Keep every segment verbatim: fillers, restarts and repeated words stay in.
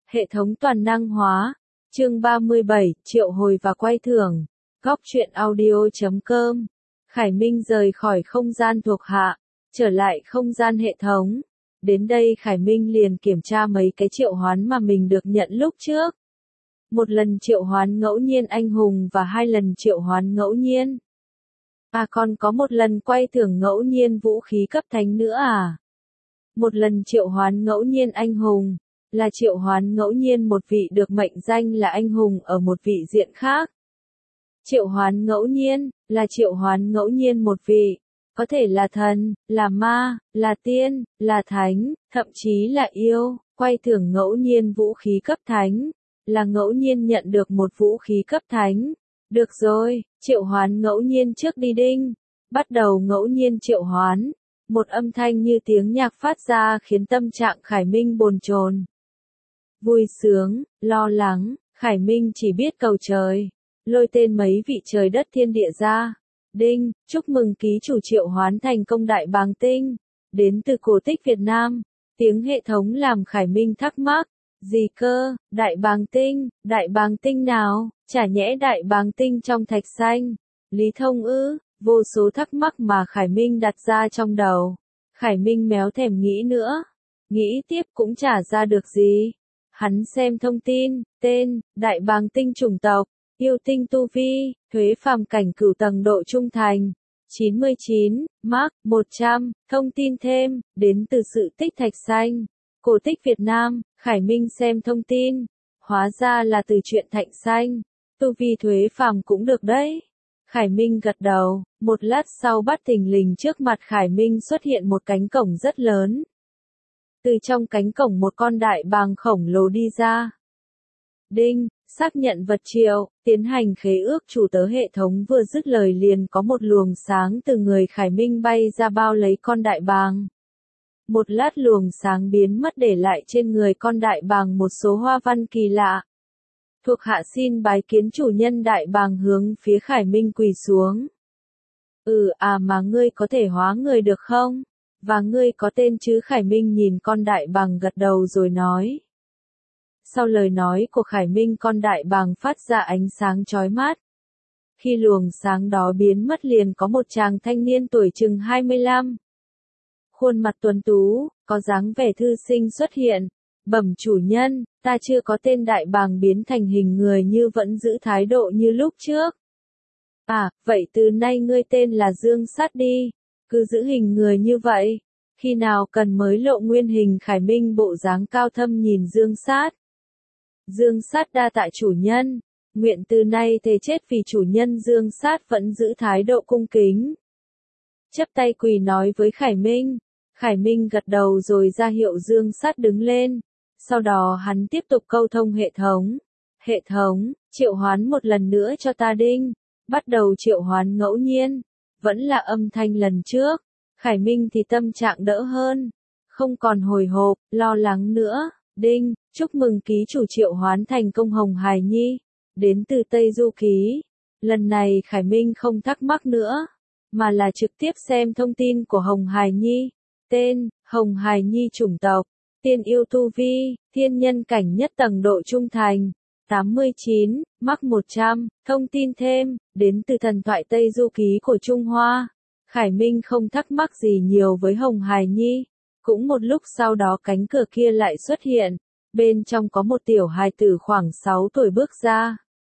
Hệ thống toàn năng hóa. Chương ba mươi bảy, triệu hồi và quay thưởng. Góc truyện audio chấm com. Khải Minh rời khỏi không gian thuộc hạ, trở lại không gian hệ thống. Đến đây Khải Minh liền kiểm tra mấy cái triệu hoán mà mình được nhận lúc trước. Một lần triệu hoán ngẫu nhiên anh hùng và hai lần triệu hoán ngẫu nhiên. À còn có một lần quay thưởng ngẫu nhiên vũ khí cấp thánh nữa à. Một lần triệu hoán ngẫu nhiên anh hùng, là triệu hoán ngẫu nhiên một vị được mệnh danh là anh hùng ở một vị diện khác. Triệu hoán ngẫu nhiên, là triệu hoán ngẫu nhiên một vị, có thể là thần, là ma, là tiên, là thánh, thậm chí là yêu, quay thưởng ngẫu nhiên vũ khí cấp thánh, là ngẫu nhiên nhận được một vũ khí cấp thánh. Được rồi, triệu hoán ngẫu nhiên trước đi đinh. Bắt đầu ngẫu nhiên triệu hoán. Một âm thanh như tiếng nhạc phát ra khiến tâm trạng Khải Minh bồn chồn. Vui sướng, lo lắng, Khải Minh chỉ biết cầu trời. Lôi tên mấy vị trời đất thiên địa ra. Đinh, chúc mừng ký chủ triệu hoán thành công đại bàng tinh. Đến từ cổ tích Việt Nam. Tiếng hệ thống làm Khải Minh thắc mắc. Gì cơ, đại bàng tinh, đại bàng tinh nào, chả nhẽ đại bàng tinh trong thạch xanh. Lý thông ư, vô số thắc mắc mà Khải Minh đặt ra trong đầu. Khải Minh méo thèm nghĩ nữa. Nghĩ tiếp cũng chả ra được gì. Hắn xem thông tin, tên, đại bàng tinh chủng tộc, yêu tinh tu vi, thuế phàm cảnh cửu tầng độ trung thành. chín mươi chín, Mark, một trăm, thông tin thêm, đến từ sự tích thạch xanh. Cổ tích Việt Nam, Khải Minh xem thông tin. Hóa ra là từ truyện thạch xanh. Tu vi thuế phàm cũng được đấy. Khải Minh gật đầu, một lát sau bắt thình lình trước mặt Khải Minh xuất hiện một cánh cổng rất lớn. Từ trong cánh cổng một con đại bàng khổng lồ đi ra. Đinh, xác nhận vật triệu, tiến hành khế ước chủ tớ hệ thống vừa dứt lời liền có một luồng sáng từ người Khải Minh bay ra bao lấy con đại bàng. Một lát luồng sáng biến mất để lại trên người con đại bàng một số hoa văn kỳ lạ. Thuộc hạ xin bái kiến chủ nhân đại bàng hướng phía Khải Minh quỳ xuống. Ừ à mà ngươi có thể hóa người được không? Và ngươi có tên chứ? Khải Minh nhìn con đại bàng gật đầu rồi nói. Sau lời nói của Khải Minh con đại bàng phát ra ánh sáng chói mắt. Khi luồng sáng đó biến mất liền có một chàng thanh niên tuổi chừng hai mươi lăm. Khuôn mặt tuấn tú, có dáng vẻ thư sinh xuất hiện. Bẩm chủ nhân, ta chưa có tên đại bàng biến thành hình người như vẫn giữ thái độ như lúc trước. À, vậy từ nay ngươi tên là Dương Sát đi. Cứ giữ hình người như vậy. Khi nào cần mới lộ nguyên hình? Khải Minh bộ dáng cao thâm nhìn Dương Sát. Dương Sát đa tạ chủ nhân. Nguyện từ nay thề chết vì chủ nhân. Dương Sát vẫn giữ thái độ cung kính. Chắp tay quỳ nói với Khải Minh. Khải Minh gật đầu rồi ra hiệu Dương Sát đứng lên. Sau đó hắn tiếp tục câu thông hệ thống. Hệ thống, triệu hoán một lần nữa cho ta đinh. Bắt đầu triệu hoán ngẫu nhiên. Vẫn là âm thanh lần trước. Khải Minh thì tâm trạng đỡ hơn. Không còn hồi hộp, lo lắng nữa. Đinh, chúc mừng ký chủ triệu hoán thành công Hồng Hải Nhi. Đến từ Tây Du Ký. Lần này Khải Minh không thắc mắc nữa. Mà là trực tiếp xem thông tin của Hồng Hải Nhi. Tên, Hồng Hải Nhi chủng tộc. Tiên yêu tu vi, thiên nhân cảnh nhất tầng độ trung thành. tám mươi chín, Mark một trăm, thông tin thêm, đến từ thần thoại Tây Du Ký của Trung Hoa. Khải Minh không thắc mắc gì nhiều với Hồng Hải Nhi. Cũng một lúc sau đó cánh cửa kia lại xuất hiện. Bên trong có một tiểu hài tử khoảng sáu tuổi bước ra.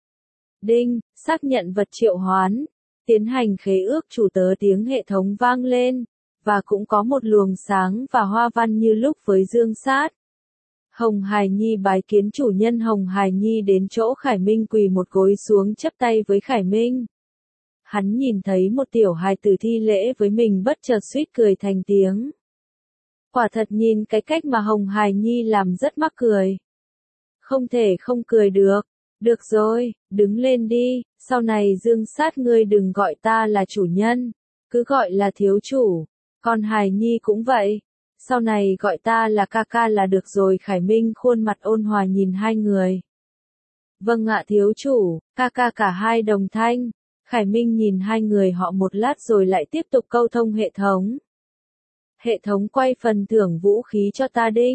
Đinh, xác nhận vật triệu hoán. Tiến hành khế ước chủ tớ tiếng hệ thống vang lên. Và cũng có một luồng sáng và hoa văn như lúc với Dương Sát. Hồng Hải Nhi bái kiến chủ nhân. Hồng Hải Nhi đến chỗ Khải Minh quỳ một gối xuống chắp tay với Khải Minh. Hắn nhìn thấy một tiểu hài tử thi lễ với mình bất chợt suýt cười thành tiếng. Quả thật nhìn cái cách mà Hồng Hải Nhi làm rất mắc cười. Không thể không cười được. Được rồi, đứng lên đi, sau này Dương Sát ngươi đừng gọi ta là chủ nhân, cứ gọi là thiếu chủ. Còn Hải Nhi cũng vậy. Sau này gọi ta là ca ca là được rồi. Khải Minh khuôn mặt ôn hòa nhìn hai người. Vâng ạ thiếu chủ, ca ca cả hai đồng thanh. Khải Minh nhìn hai người họ một lát rồi lại tiếp tục câu thông hệ thống. Hệ thống quay phần thưởng vũ khí cho ta đinh.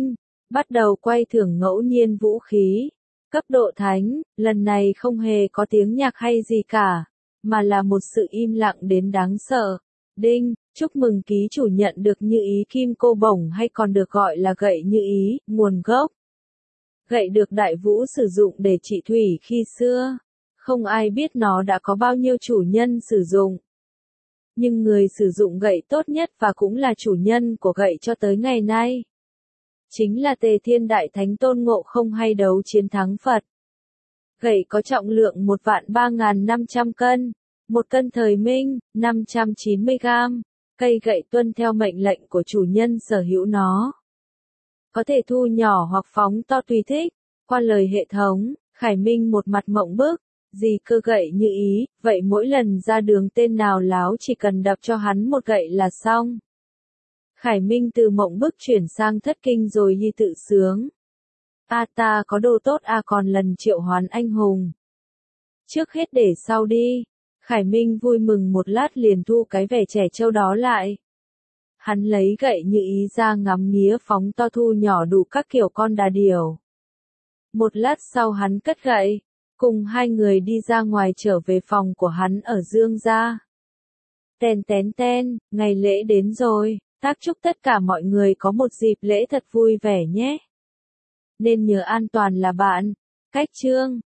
Bắt đầu quay thưởng ngẫu nhiên vũ khí. Cấp độ thánh, lần này không hề có tiếng nhạc hay gì cả, mà là một sự im lặng đến đáng sợ. Đinh, chúc mừng ký chủ nhận được như ý kim cô bổng hay còn được gọi là gậy như ý, nguồn gốc. Gậy được Đại Vũ sử dụng để trị thủy khi xưa. Không ai biết nó đã có bao nhiêu chủ nhân sử dụng. Nhưng người sử dụng gậy tốt nhất và cũng là chủ nhân của gậy cho tới ngày nay chính là Tề Thiên Đại Thánh Tôn Ngộ Không hay đấu chiến thắng Phật. Gậy có trọng lượng một vạn ba ngàn năm trăm cân, một cân thời Minh, năm trăm chín mươi gam. Cây gậy tuân theo mệnh lệnh của chủ nhân sở hữu nó. Có thể thu nhỏ hoặc phóng to tùy thích. Qua lời hệ thống, Khải Minh một mặt mộng bức. Gì cơ gậy như ý, vậy mỗi lần ra đường tên nào láo chỉ cần đập cho hắn một gậy là xong. Khải Minh từ mộng bức chuyển sang thất kinh rồi y tự sướng. A ta có đồ tốt a còn lần triệu hoán anh hùng. Trước hết để sau đi. Khải Minh vui mừng một lát liền thu cái vẻ trẻ trâu đó lại. Hắn lấy gậy như ý ra ngắm nghía phóng to thu nhỏ đủ các kiểu con đà điểu. Một lát sau hắn cất gậy, cùng hai người đi ra ngoài trở về phòng của hắn ở Dương gia. Ten ten ten, ngày lễ đến rồi, tác chúc tất cả mọi người có một dịp lễ thật vui vẻ nhé. Nên nhớ an toàn là bạn. Cách chương